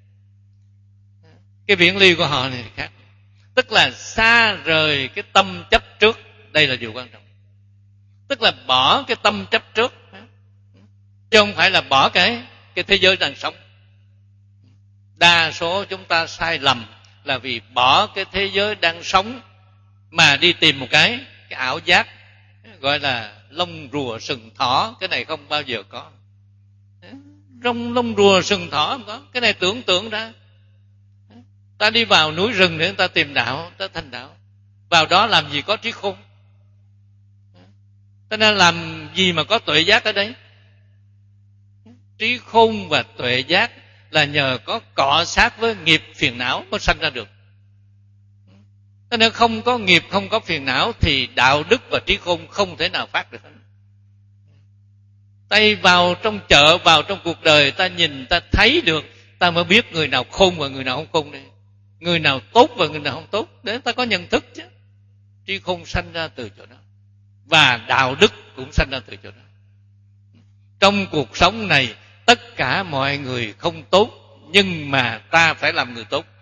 Cái viễn ly của họ này khác. Tức là xa rời cái tâm chấp trước. Đây là điều quan trọng. Tức là bỏ cái tâm chấp trước, chứ không phải là bỏ cái, cái thế giới đang sống. Đa số chúng ta sai lầm là vì bỏ cái thế giới đang sống mà đi tìm một cái, cái ảo giác gọi là lông rùa sừng thỏ. Cái này không bao giờ có. Rông lông rùa sừng thỏ không có. Cái này tưởng tượng ra. Ta đi vào núi rừng để ta tìm đạo, ta thành đạo. Vào đó làm gì có trí khôn? Ta nên làm gì mà có tuệ giác ở đây? Trí khôn và tuệ giác là nhờ có cọ sát với nghiệp phiền não mới sanh ra được. Cho nên không có nghiệp, không có phiền não thì đạo đức và trí khôn không thể nào phát được. Tay vào trong chợ, vào trong cuộc đời, ta nhìn, ta thấy được, ta mới biết người nào khôn và người nào không khôn đây. Người nào tốt và người nào không tốt, để ta có nhận thức chứ. Trí khôn sanh ra từ chỗ đó. Và đạo đức cũng sanh ra từ chỗ đó. Trong cuộc sống này, tất cả mọi người không tốt, nhưng mà ta phải làm người tốt.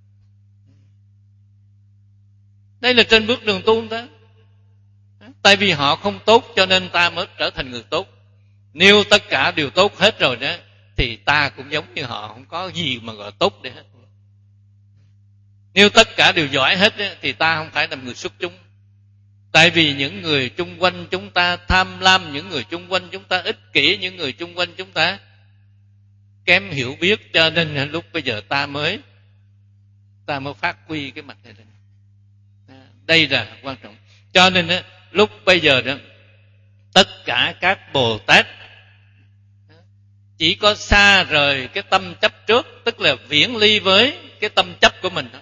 Đây là trên bước đường tu ta. Tại vì họ không tốt cho nên ta mới trở thành người tốt. Nếu tất cả đều tốt hết rồi đó, thì ta cũng giống như họ, không có gì mà gọi tốt để hết. Nếu tất cả đều giỏi hết đó, thì ta không phải là người xuất chúng. Tại vì những người chung quanh chúng ta tham lam, những người chung quanh chúng ta ích kỷ, những người chung quanh chúng ta kém hiểu biết, cho nên lúc bây giờ ta mới ta mới phát huy cái mặt này. Đây là quan trọng. Cho nên lúc bây giờ đó, tất cả các Bồ Tát chỉ có xa rời cái tâm chấp trước, tức là viễn ly với cái tâm chấp của mình thôi.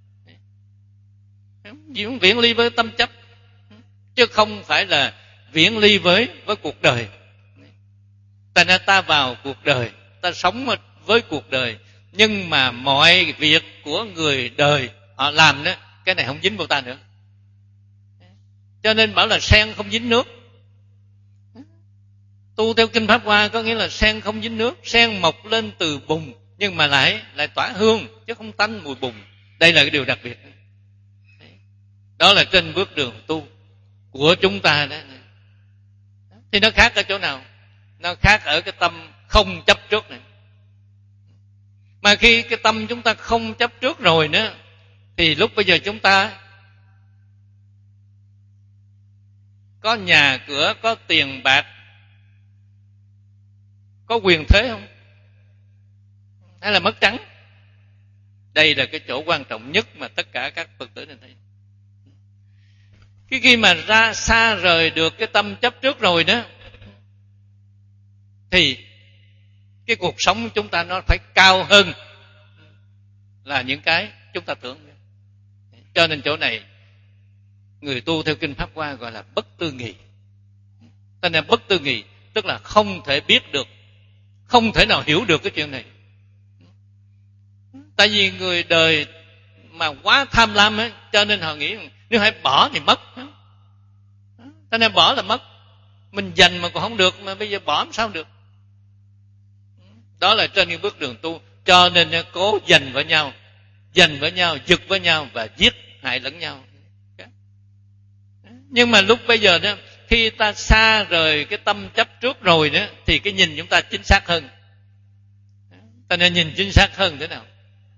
Viễn ly với tâm chấp, chứ không phải là viễn ly với với cuộc đời. Tại nên ta vào cuộc đời, ta sống với cuộc đời, nhưng mà mọi việc của người đời họ làm đó, cái này không dính vào ta nữa. Cho nên bảo là sen không dính nước. Tu theo kinh Pháp Hoa có nghĩa là sen không dính nước, sen mọc lên từ bùn nhưng mà lại lại tỏa hương chứ không tanh mùi bùn. Đây là cái điều đặc biệt. Đó là trên bước đường tu của chúng ta đó. Thì nó khác ở chỗ nào? Nó khác ở cái tâm không chấp trước này. Mà khi cái tâm chúng ta không chấp trước rồi nữa, thì lúc bây giờ chúng ta có nhà cửa, có tiền bạc, có quyền thế không? Hay là mất trắng? Đây là cái chỗ quan trọng nhất mà tất cả các Phật tử nên thấy. Cái khi mà ra xa rời được cái tâm chấp trước rồi đó, thì cái cuộc sống của chúng ta nó phải cao hơn là những cái chúng ta tưởng. Cho nên chỗ này người tu theo Kinh Pháp Hoa gọi là bất tư nghị. Cho nên bất tư nghị tức là không thể biết được, không thể nào hiểu được cái chuyện này. Tại vì người đời mà quá tham lam ấy, cho nên họ nghĩ nếu hãy bỏ thì mất. Cho nên bỏ là mất. Mình dành mà còn không được, mà bây giờ bỏ làm sao được. Đó là trên những bước đường tu. Cho nên cố dành với nhau, dành với nhau, giật với nhau và giết hại lẫn nhau. Nhưng mà lúc bây giờ đó, khi ta xa rời cái tâm chấp trước rồi đó, thì cái nhìn chúng ta chính xác hơn. Ta nên nhìn chính xác hơn thế nào?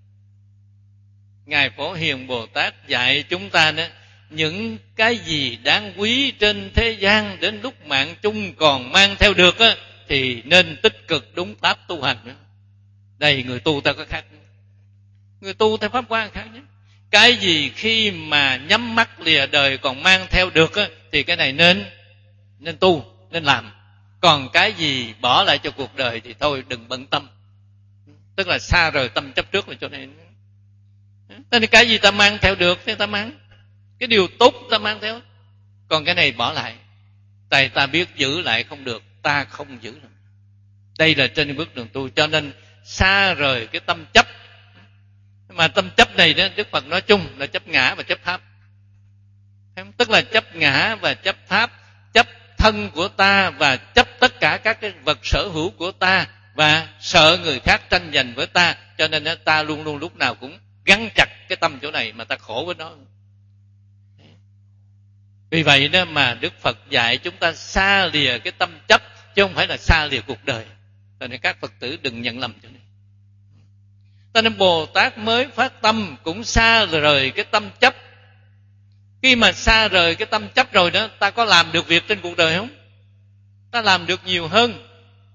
Ngài Phổ Hiền Bồ Tát dạy chúng ta đó, những cái gì đáng quý trên thế gian đến lúc mạng chung còn mang theo được á, thì nên tích cực đúng pháp tu hành nữa. Đây người tu ta có khác. Người tu theo Pháp Hoa khác nhé. Cái gì khi mà nhắm mắt lìa đời còn mang theo được á, thì cái này nên nên tu, nên làm. Còn cái gì bỏ lại cho cuộc đời thì thôi đừng bận tâm. Tức là xa rời tâm chấp trước là chỗ này. Thế thì cái gì ta mang theo được thì ta mang. Cái điều tốt ta mang theo. Còn cái này bỏ lại. Tại ta biết giữ lại không được, ta không giữ được. Đây là trên bước đường tu. Cho nên xa rời cái tâm chấp. Mà tâm chấp này đó, Đức Phật nói chung là chấp ngã và chấp pháp. Tức là chấp ngã và chấp pháp, chấp thân của ta và chấp tất cả các cái vật sở hữu của ta, và sợ người khác tranh giành với ta. Cho nên ta luôn luôn lúc nào cũng gắn chặt cái tâm chỗ này mà ta khổ với nó. Vì vậy đó mà Đức Phật dạy chúng ta xa lìa cái tâm chấp, chứ không phải là xa lìa cuộc đời. Cho nên các Phật tử đừng nhận lầm chỗ này. Cho nên Bồ Tát mới phát tâm cũng xa rời cái tâm chấp. Khi mà xa rời cái tâm chấp rồi đó, ta có làm được việc trên cuộc đời không? Ta làm được nhiều hơn.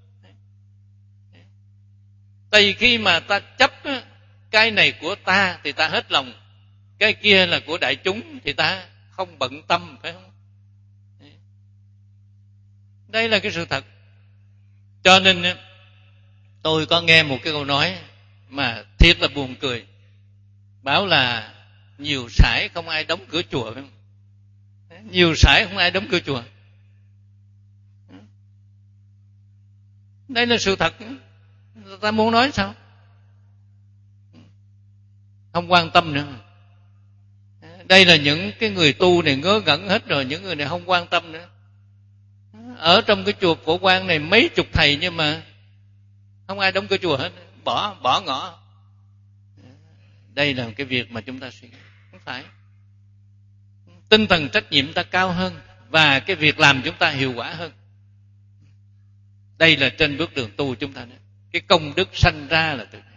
Tại vì khi mà ta chấp cái này của ta thì ta hết lòng, cái kia là của đại chúng thì ta không bận tâm, phải không? Đây là cái sự thật. Cho nên tôi có nghe một cái câu nói mà thiệt là buồn cười. Bảo là nhiều sải không ai đóng cửa chùa, phải không? Nhiều sải không ai đóng cửa chùa. Đây là sự thật. Ta muốn nói sao? Không quan tâm nữa. Đây là những cái người tu này ngớ ngẩn hết rồi, những người này không quan tâm nữa. Ở trong cái chùa Phổ Quang này mấy chục thầy nhưng mà không ai đóng cửa chùa hết, bỏ bỏ ngỏ. Đây là cái việc mà chúng ta suy nghĩ. Không phải. Tinh thần trách nhiệm ta cao hơn và cái việc làm chúng ta hiệu quả hơn. Đây là trên bước đường tu chúng ta. Cái công đức sanh ra là từ đây.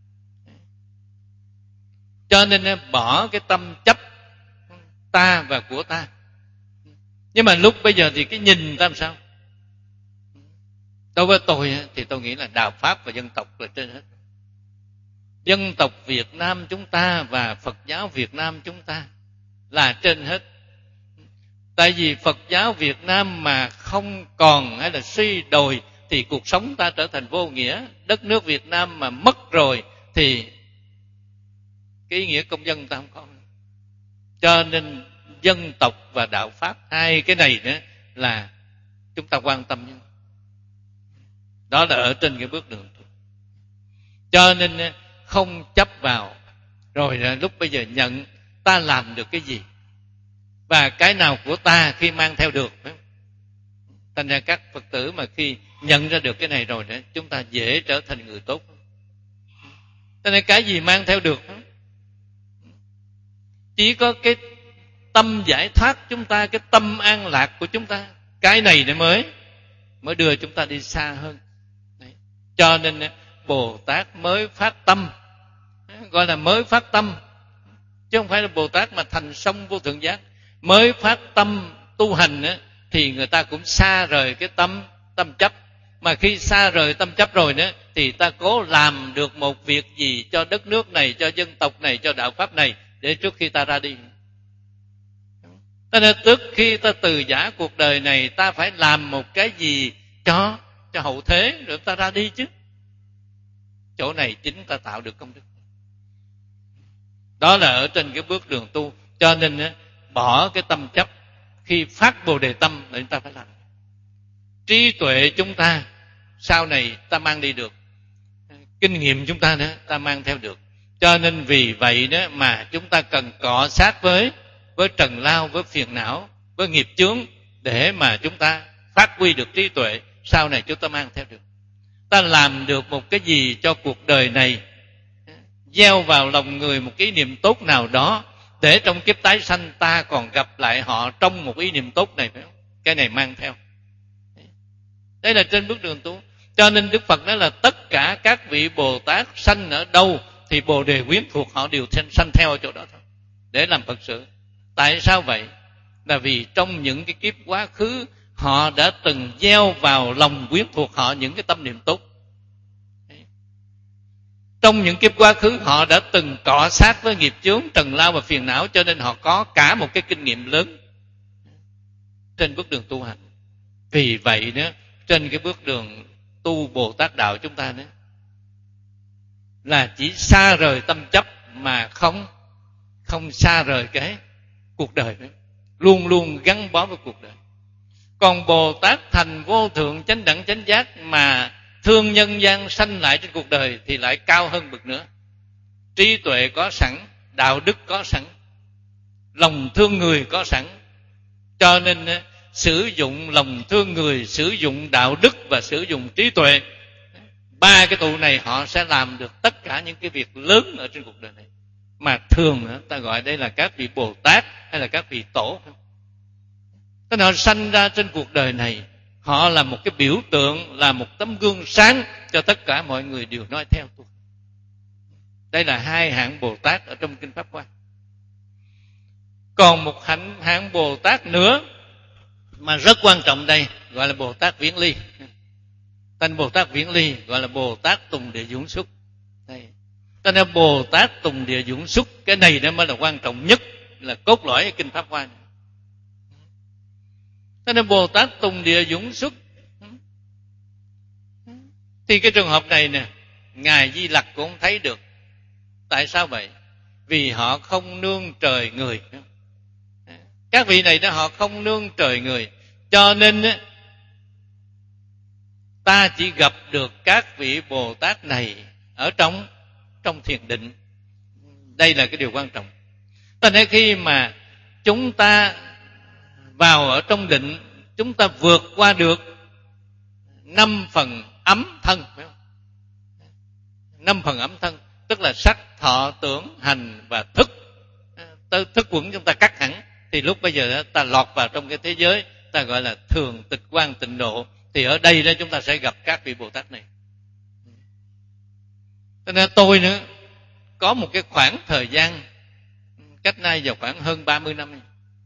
Cho nên bỏ cái tâm chấp ta và của ta. Nhưng mà lúc bây giờ thì cái nhìn ta làm sao? Đối với tôi thì tôi nghĩ là đạo Pháp và dân tộc là trên hết. Dân tộc Việt Nam chúng ta và Phật giáo Việt Nam chúng ta là trên hết. Tại vì Phật giáo Việt Nam mà không còn hay là suy đồi thì cuộc sống ta trở thành vô nghĩa. Đất nước Việt Nam mà mất rồi thì cái ý nghĩa công dân ta không có. Cho nên dân tộc và đạo Pháp, hai cái này nữa là chúng ta quan tâm nhất. Đó là ở trên cái bước đường. Cho nên không chấp vào. Rồi lúc bây giờ nhận ta làm được cái gì và cái nào của ta khi mang theo được. Thành ra các Phật tử mà khi nhận ra được cái này rồi đó, chúng ta dễ trở thành người tốt. Cho nên cái gì mang theo được, chỉ có cái tâm giải thoát chúng ta, cái tâm an lạc của chúng ta. Cái này để mới mới đưa chúng ta đi xa hơn. Đấy. Cho nên Bồ Tát mới phát tâm, gọi là mới phát tâm, chứ không phải là Bồ Tát mà thành song vô thượng giác. Mới phát tâm tu hành á, thì người ta cũng xa rời cái tâm tâm chấp. Mà khi xa rời tâm chấp rồi nữa, thì ta cố làm được một việc gì cho đất nước này, cho dân tộc này, cho đạo pháp này, để trước khi ta ra đi. Cho nên trước khi ta từ giã cuộc đời này, ta phải làm một cái gì cho cho hậu thế, rồi ta ra đi chứ. Chỗ này chính ta tạo được công đức. Đó là ở trên cái bước đường tu. Cho nên bỏ cái tâm chấp, khi phát Bồ Đề tâm là chúng ta phải làm. Trí tuệ chúng ta sau này ta mang đi được, kinh nghiệm chúng ta nữa ta mang theo được. Cho nên vì vậy đó mà chúng ta cần cọ sát với với trần lao, với phiền não, với nghiệp chướng, để mà chúng ta phát huy được trí tuệ, sau này chúng ta mang theo được. Ta làm được một cái gì cho cuộc đời này, gieo vào lòng người một cái ý niệm tốt nào đó, để trong kiếp tái sanh ta còn gặp lại họ trong một ý niệm tốt này, phải không? Cái này mang theo. Đây là trên bước đường tu. Cho nên Đức Phật nói là tất cả các vị Bồ Tát sanh ở đâu thì Bồ Đề quyến thuộc họ đều sanh theo ở chỗ đó thôi, để làm Phật sự. Tại sao vậy? Là vì trong những cái kiếp quá khứ họ đã từng gieo vào lòng quyến thuộc họ những cái tâm niệm tốt. Trong những kiếp quá khứ họ đã từng cọ sát với nghiệp chướng, trần lao và phiền não, cho nên họ có cả một cái kinh nghiệm lớn trên bước đường tu hành. Vì vậy đó, trên cái bước đường tu Bồ Tát đạo chúng ta đó, là chỉ xa rời tâm chấp mà không không xa rời cái cuộc đời đó, luôn luôn gắn bó với cuộc đời. Còn Bồ Tát thành vô thượng chánh đẳng chánh giác mà thương nhân gian sanh lại trên cuộc đời thì lại cao hơn bậc nữa. Trí tuệ có sẵn, đạo đức có sẵn, lòng thương người có sẵn. Cho nên sử dụng lòng thương người, sử dụng đạo đức và sử dụng trí tuệ, ba cái tụ này họ sẽ làm được tất cả những cái việc lớn ở trên cuộc đời này, mà thường ta gọi đây là các vị Bồ Tát hay là các vị tổ. Thế họ sanh ra trên cuộc đời này, họ là một cái biểu tượng, là một tấm gương sáng cho tất cả mọi người đều nói theo tôi. Đây là hai hạng Bồ Tát ở trong Kinh Pháp Hoa. Còn một hạng, hạng Bồ Tát nữa mà rất quan trọng đây, gọi là Bồ Tát Viễn Ly. Tên Bồ Tát Viễn Ly gọi là Bồ Tát Tùng Địa Dũng Xuất. Đây. Tên là Bồ Tát Tùng Địa Dũng Xuất, cái này nó mới là quan trọng nhất, là cốt lõi ở Kinh Pháp Hoa. Tên là Bồ Tát Tùng Địa Dũng Xuất. Thì cái trường hợp này nè, Ngài Di Lặc cũng không thấy được. Tại sao vậy? Vì họ không nương trời người. Các vị này đó họ không nương trời người, cho nên ta chỉ gặp được các vị Bồ Tát này ở trong trong thiền định. Đây là cái điều quan trọng. Cho nên khi mà chúng ta vào ở trong định, chúng ta vượt qua được năm phần ấm thân, phải không? Năm phần ấm thân, tức là sắc, thọ, tưởng, hành và thức. Thức quẩn chúng ta cắt hẳn, thì lúc bây giờ ta lọt vào trong cái thế giới ta gọi là thường tịch quang tịnh độ. Thì ở đây đó chúng ta sẽ gặp các vị Bồ Tát này. Cho nên tôi nữa có một cái khoảng thời gian cách nay vào khoảng hơn ba mươi năm.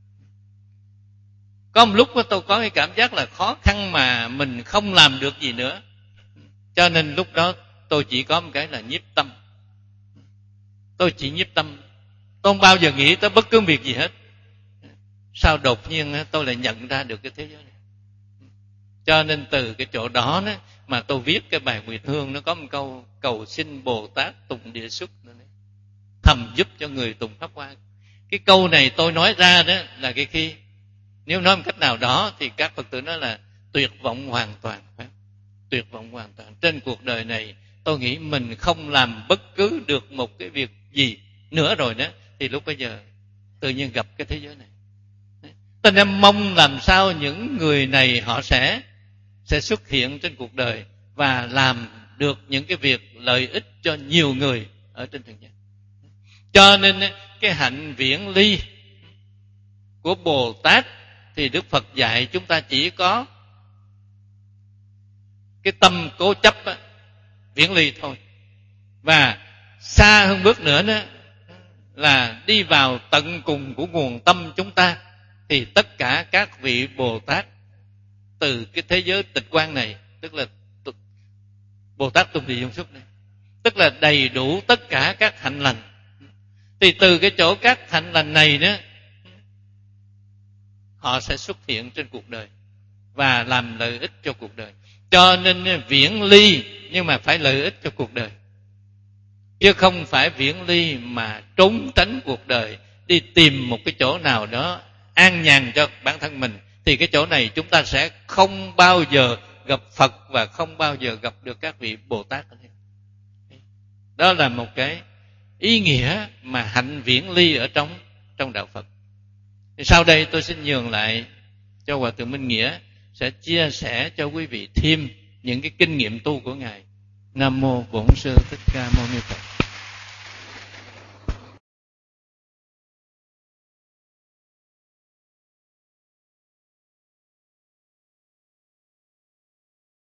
Có một lúc tôi có cái cảm giác là khó khăn mà mình không làm được gì nữa. Cho nên lúc đó tôi chỉ có một cái là nhiếp tâm. Tôi chỉ nhiếp tâm. Tôi không bao giờ nghĩ tới bất cứ việc gì hết. Sao đột nhiên tôi lại nhận ra được cái thế giới này. Cho nên từ cái chỗ đó mà tôi viết cái bài Nguyệt Hương, nó có một câu cầu xin Bồ Tát Tùng Địa Xuất, thầm giúp cho người tùng Pháp Hoa. Cái câu này tôi nói ra đó là cái khi nếu nói một cách nào đó thì các Phật tử nói là tuyệt vọng hoàn toàn. Phải? Tuyệt vọng hoàn toàn. Trên cuộc đời này tôi nghĩ mình không làm bất cứ được một cái việc gì nữa rồi đó, thì lúc bây giờ tự nhiên gặp cái thế giới này. Tôi nên mong làm sao những người này họ sẽ sẽ xuất hiện trên cuộc đời và làm được những cái việc lợi ích cho nhiều người ở trên trần gian. Cho nên cái hạnh viễn ly của Bồ Tát thì Đức Phật dạy chúng ta chỉ có cái tâm cố chấp á, viễn ly thôi. Và xa hơn bước nữa đó là đi vào tận cùng của nguồn tâm chúng ta, thì tất cả các vị Bồ Tát từ cái thế giới tịch quan này, tức là Bồ Tát Tùng Trì Dung Xuất này, tức là đầy đủ tất cả các hạnh lành, thì từ cái chỗ các hạnh lành này đó họ sẽ xuất hiện trên cuộc đời và làm lợi ích cho cuộc đời. Cho nên viễn ly nhưng mà phải lợi ích cho cuộc đời, chứ không phải viễn ly mà trốn tránh cuộc đời, đi tìm một cái chỗ nào đó an nhàn cho bản thân mình, thì cái chỗ này chúng ta sẽ không bao giờ gặp Phật và không bao giờ gặp được các vị Bồ Tát. Đó là một cái ý nghĩa mà hạnh viễn ly ở trong trong đạo Phật. Thì sau đây tôi xin nhường lại cho Hòa Thượng Minh Nghĩa sẽ chia sẻ cho quý vị thêm những cái kinh nghiệm tu của Ngài. Nam mô Bổn Sư Thích Ca Mâu Ni Phật.